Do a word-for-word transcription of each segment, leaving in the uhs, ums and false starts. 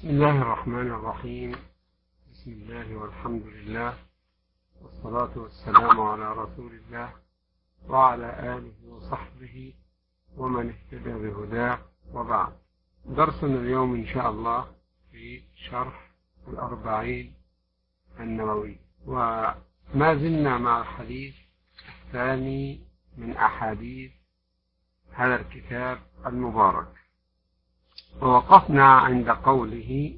بسم الله الرحمن الرحيم. بسم الله والحمد لله والصلاة والسلام على رسول الله وعلى آله وصحبه ومن اهتدى بهداه، وبعد. درسنا اليوم إن شاء الله في شرح الأربعين النووي، وما زلنا مع الحديث الثاني من أحاديث هذا الكتاب المبارك، ووقفنا عند قوله: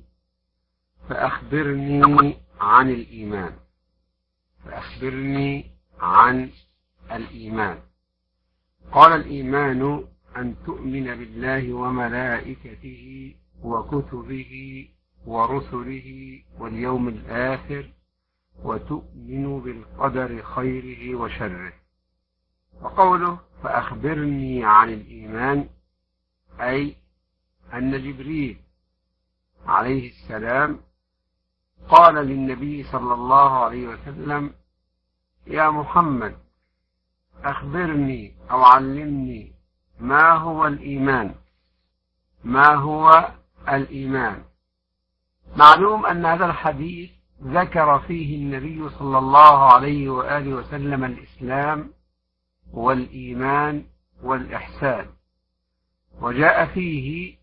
فأخبرني عن الإيمان. فأخبرني عن الإيمان. قال: الإيمان أن تؤمن بالله وملائكته وكتبه ورسله واليوم الآخر، وتؤمن بالقدر خيره وشره. وقوله فأخبرني عن الإيمان أي أن جبريل عليه السلام قال للنبي صلى الله عليه وسلم: يا محمد، أخبرني أو علمني ما هو الإيمان. ما هو الإيمان؟ معلوم أن هذا الحديث ذكر فيه النبي صلى الله عليه وآله وسلم الإسلام والإيمان والإحسان، وجاء فيه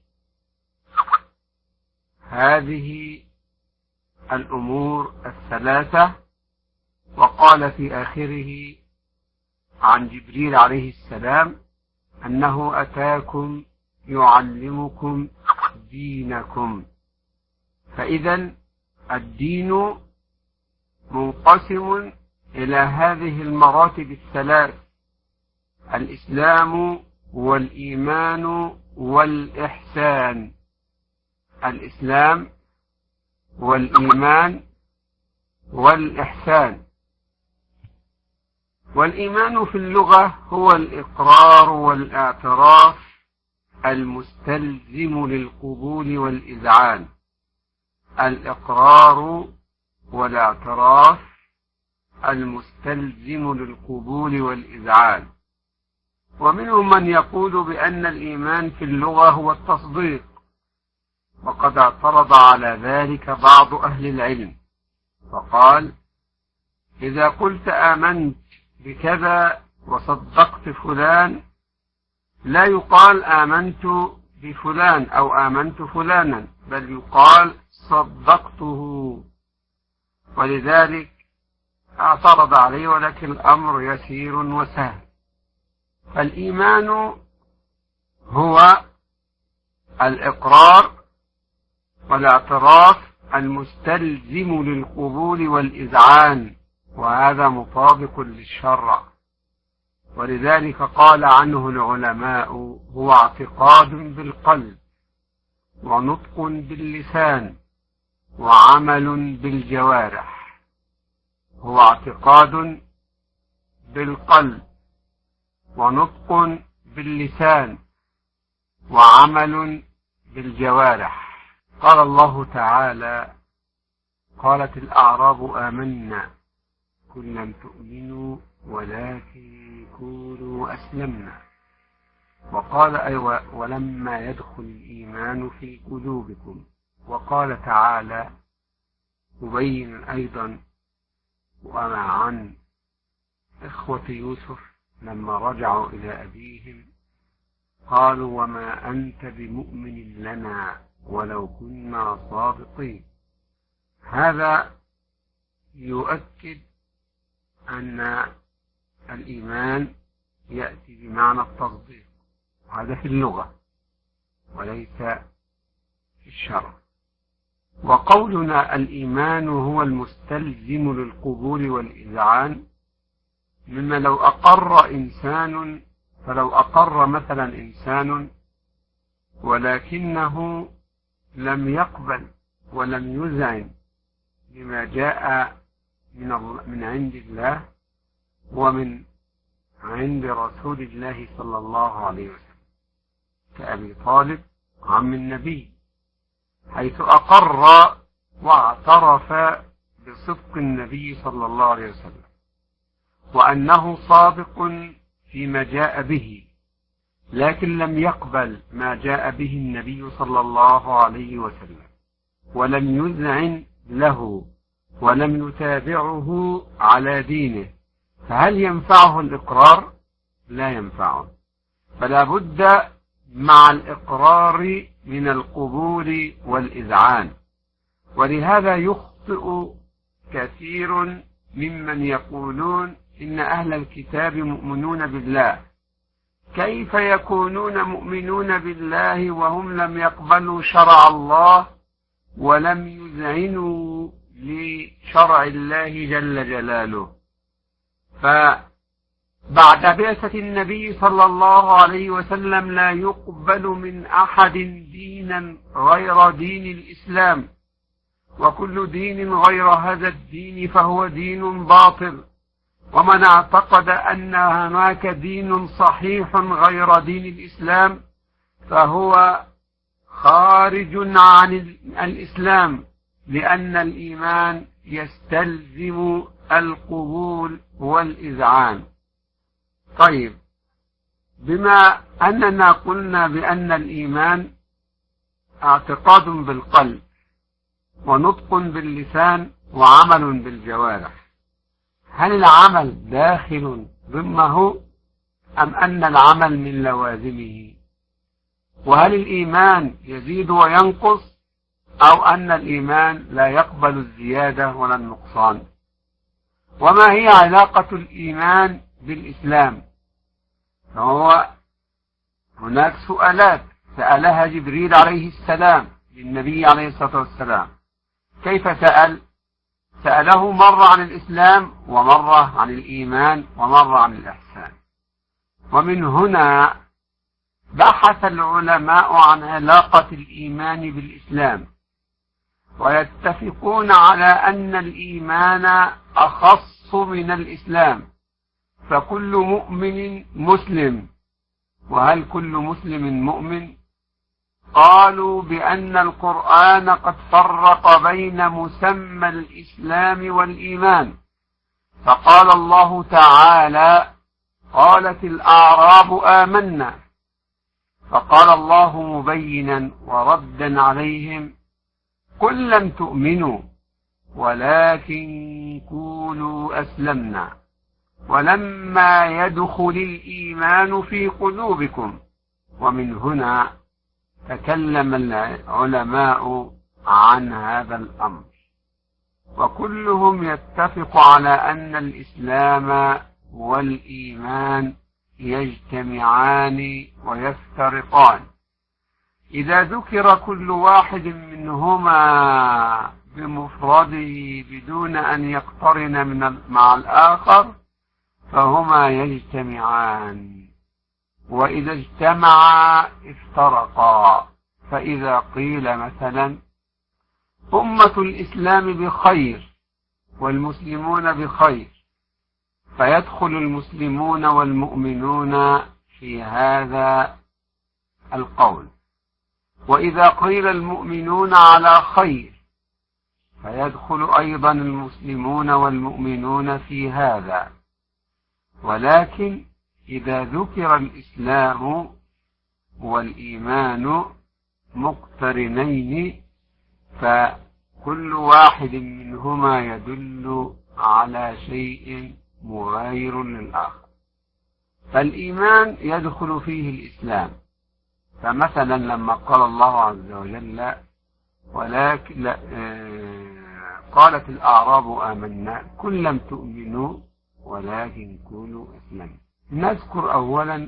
هذه الأمور الثلاثة، وقال في آخره عن جبريل عليه السلام أنه أتاكم يعلمكم دينكم. فإذا الدين منقسم إلى هذه المراتب الثلاث: الإسلام والإيمان والإحسان. الإسلام والإيمان والإحسان. والإيمان في اللغة هو الإقرار والاعتراف المستلزم للقبول والإذعان. الإقرار والاعتراف المستلزم للقبول والإذعان. ومنهم من يقول بأن الإيمان في اللغة هو التصديق، وقد اعترض على ذلك بعض أهل العلم فقال: إذا قلت آمنت بكذا وصدقت فلان، لا يقال آمنت بفلان أو آمنت فلانا، بل يقال صدقته. ولذلك اعترض عليه، ولكن الأمر يسير وسهل. فالإيمان هو الإقرار والاعتراف المستلزم للقبول والإذعان، وهذا مطابق للشرع. ولذلك قال عنه العلماء: هو اعتقاد بالقلب ونطق باللسان وعمل بالجوارح. هو اعتقاد بالقلب ونطق باللسان وعمل بالجوارح. قال الله تعالى: قالت الأعراب آمنا، قل لم تؤمنوا ولكن قولوا أسلمنا. وقال: أيوة، ولما يدخل الإيمان في قلوبكم. وقال تعالى مبين أيضا عن إخوة يوسف لما رجعوا إلى أبيهم قالوا: وما أنت بمؤمن لنا ولو كنا صادقين. هذا يؤكد أن الإيمان يأتي بمعنى التصديق، وهذا في اللغة وليس في الشرع. وقولنا الإيمان هو المستلزم للقبول والإذعان، مما لو أقر إنسان فلو أقر مثلا إنسان ولكنه لم يقبل ولم يذعن بما جاء من, من عند الله ومن عند رسول الله صلى الله عليه وسلم، كأبي طالب عم النبي، حيث أقر واعترف بصدق النبي صلى الله عليه وسلم وأنه صادق فيما جاء به، لكن لم يقبل ما جاء به النبي صلى الله عليه وسلم، ولم يذعن له ولم يتابعه على دينه، فهل ينفعه الإقرار؟ لا ينفعه. فلا بد مع الإقرار من القبول والإذعان. ولهذا يخطئ كثير ممن يقولون إن أهل الكتاب مؤمنون بالله. كيف يكونون مؤمنون بالله وهم لم يقبلوا شرع الله ولم يذعنوا لشرع الله جل جلاله؟ فبعد بعثة النبي صلى الله عليه وسلم لا يقبل من أحد دينا غير دين الإسلام، وكل دين غير هذا الدين فهو دين باطل. ومن اعتقد أن هناك دين صحيح غير دين الإسلام فهو خارج عن الإسلام، لأن الإيمان يستلزم القبول والإذعان. طيب، بما أننا قلنا بأن الإيمان اعتقاد بالقلب ونطق باللسان وعمل بالجوارح، هل العمل داخل ضمنه أم أن العمل من لوازمه؟ وهل الإيمان يزيد وينقص أو أن الإيمان لا يقبل الزيادة ولا النقصان؟ وما هي علاقة الإيمان بالإسلام؟ فهو هناك سؤالات سألها جبريل عليه السلام للنبي عليه الصلاة والسلام. كيف سأل؟ سأله مرة عن الإسلام ومرة عن الإيمان ومرة عن الإحسان. ومن هنا بحث العلماء عن علاقة الإيمان بالإسلام، ويتفقون على أن الإيمان أخص من الإسلام، فكل مؤمن مسلم. وهل كل مسلم مؤمن؟ قالوا بأن القرآن قد فرق بين مسمى الإسلام والإيمان، فقال الله تعالى: قالت الأعراب آمنا، فقال الله مبينا وردا عليهم: قل لم تؤمنوا ولكن قولوا أسلمنا ولما يدخل الإيمان في قلوبكم. ومن هنا تكلم العلماء عن هذا الأمر، وكلهم يتفق على أن الإسلام والإيمان يجتمعان ويفترقان. إذا ذكر كل واحد منهما بمفرده بدون أن يقترن من مع الآخر فهما يجتمعان، وإذا اجتمعا افترقا. فإذا قيل مثلا أمة الإسلام بخير والمسلمون بخير، فيدخل المسلمون والمؤمنون في هذا القول. وإذا قيل المؤمنون على خير فيدخل أيضا المسلمون والمؤمنون في هذا. ولكن إذا ذكر الإسلام والإيمان مقترنين فكل واحد منهما يدل على شيء مغاير للآخر. فالإيمان يدخل فيه الإسلام، فمثلا لما قال الله عز وجل: ولكن قالت الأعراب آمنا، قل لم تؤمنوا ولكن قولوا أسلمنا. نذكر أولا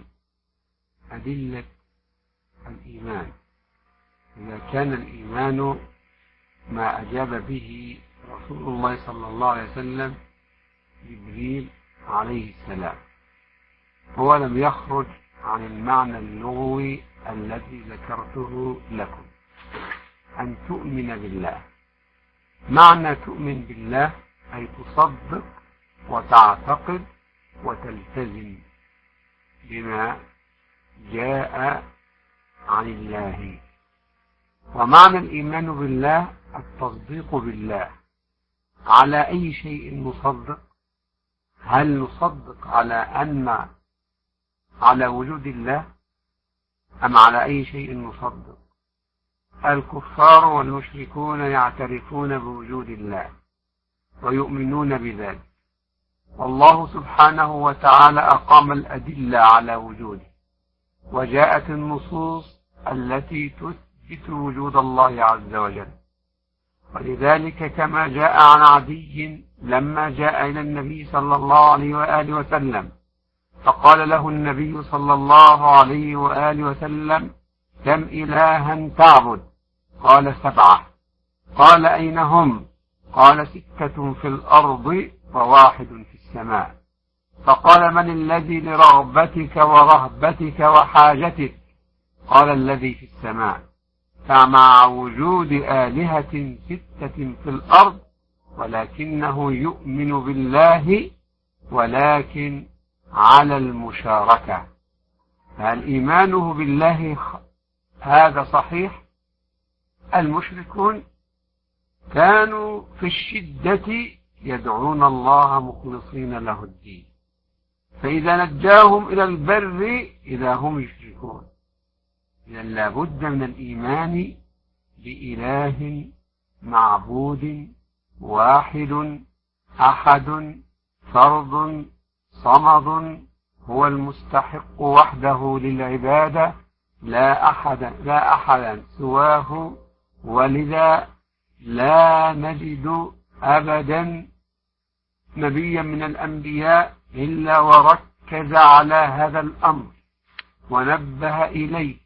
أدلة الإيمان. إذا كان الإيمان ما أجاب به رسول الله صلى الله عليه وسلم جبريل عليه السلام، هو لم يخرج عن المعنى اللغوي الذي ذكرته لكم، أن تؤمن بالله. معنى تؤمن بالله أي تصدق وتعتقد وتلتزم بما جاء عن الله. ومعنى الإيمان بالله التصديق بالله. على أي شيء نصدق؟ هل نصدق على أن على وجود الله أم على أي شيء نصدق؟ الكفار والمشركون يعترفون بوجود الله ويؤمنون بذلك، والله سبحانه وتعالى أقام الأدلة على وجوده، وجاءت النصوص التي تثبت وجود الله عز وجل. ولذلك كما جاء عن عدي لما جاء إلى النبي صلى الله عليه وآله وسلم فقال له النبي صلى الله عليه وآله وسلم: كم إلها تعبد؟ قال: سبعة. قال: أين هم؟ قال: ستة في الأرض وواحد في السماء. فقال: من الذي لرغبتك ورهبتك وحاجتك؟ قال: الذي في السماء. فمع وجود آلهة ستة في الأرض ولكنه يؤمن بالله، ولكن على المشاركة. هل إيمانه بالله هذا صحيح؟ المشركون كانوا في الشدة يدعون الله مخلصين له الدين، فإذا نجاهم إلى البر إذا هم يشركون. إذا لابد من الإيمان بإله معبود واحد أحد فرد صمد هو المستحق وحده للعبادة، لا أحد لا أحدا سواه. ولذا لا نجد أبدا نبيا من الأنبياء إلا وركز على هذا الأمر ونبه إليه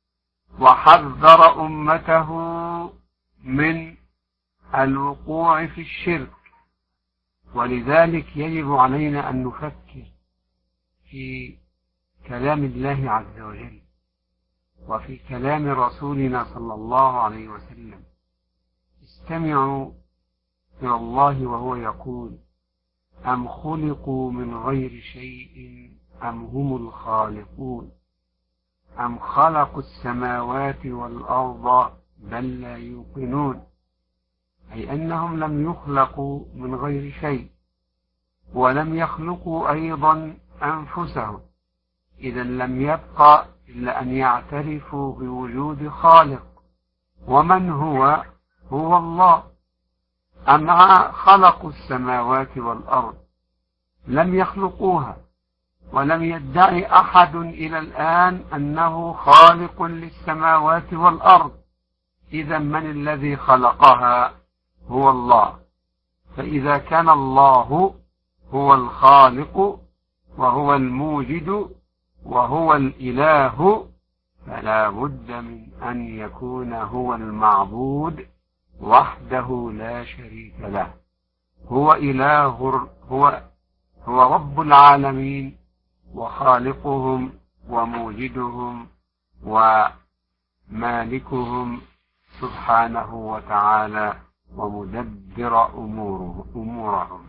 وحذر أمته من الوقوع في الشرك. ولذلك يجب علينا أن نفكر في كلام الله عز وجل وفي كلام رسولنا صلى الله عليه وسلم. استمعوا إلى الله وهو يقول: أم خلقوا من غير شيء أم هم الخالقون أم خلقوا السماوات والأرض بل لا يوقنون. أي أنهم لم يخلقوا من غير شيء ولم يخلقوا أيضا أنفسهم، إذا لم يبقى إلا أن يعترفوا بوجود خالق. ومن هو؟ هو الله. أما خلقوا السماوات والأرض لم يخلقوها، ولم يدعي أحد إلى الآن أنه خالق للسماوات والأرض. إذا من الذي خلقها؟ هو الله. فإذا كان الله هو الخالق وهو الموجد وهو الإله، فلا بد من أن يكون هو المعبود وحده لا شريك له. هو إله، هو هو رب العالمين وخالقهم وموجدهم ومالكهم سبحانه وتعالى ومدبر أمورهم.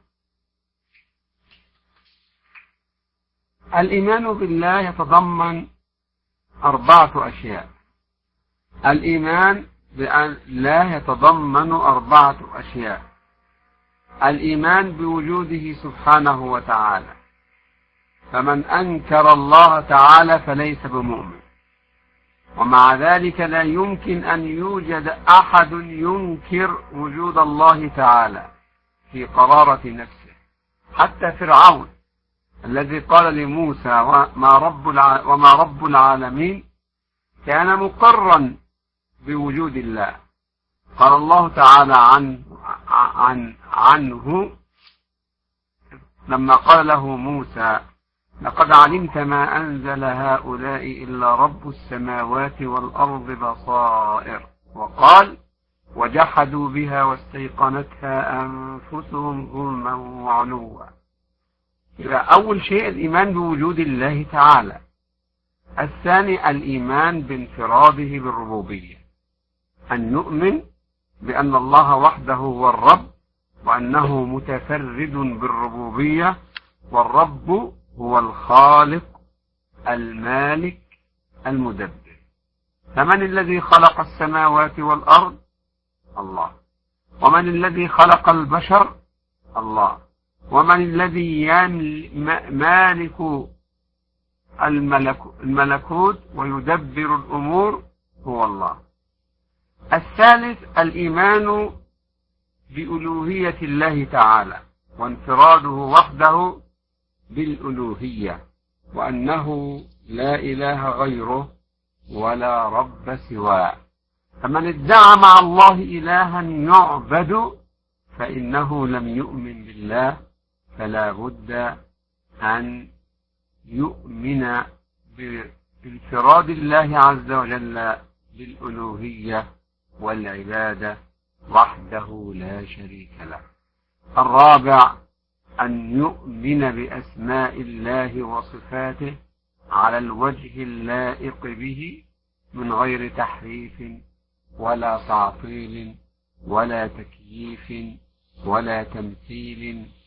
الإيمان بالله يتضمن أربعة أشياء. الإيمان بأن لا يتضمن أربعة أشياء: الإيمان بوجوده سبحانه وتعالى، فمن أنكر الله تعالى فليس بمؤمن، ومع ذلك لا يمكن أن يوجد أحد ينكر وجود الله تعالى في قرارة نفسه. حتى فرعون الذي قال لموسى وما رب وما رب العالمين كان مقرا بوجود الله. قال الله تعالى عن عن عنه لما قال له موسى: لقد علمت ما أنزل هؤلاء إلا رب السماوات والأرض بصائر. وقال: وجحدوا بها واستيقنتها أنفسهم ظلما وعلوا. أول شيء الإيمان بوجود الله تعالى. الثاني الإيمان بانفراده بالربوبية، أن نؤمن بأن الله وحده هو الرب، وأنه متفرد بالربوبية، والرب هو الخالق المالك المدبر. فمن الذي خلق السماوات والأرض؟ الله. ومن الذي خلق البشر؟ الله. ومن الذي مالك الملكوت ويدبر الأمور؟ هو الله. الثالث الإيمان بألوهية الله تعالى وانفراده وحده بالألوهية، وأنه لا إله غيره ولا رب سواه. فمن ادعى مع الله إلها يعبد فإنه لم يؤمن بالله، فلا بد أن يؤمن بانفراد الله عز وجل بالألوهية والعبادة وحده لا شريك له. الرابع أن يؤمن بأسماء الله وصفاته على الوجه اللائق به من غير تحريف ولا تعطيل ولا تكييف ولا تمثيل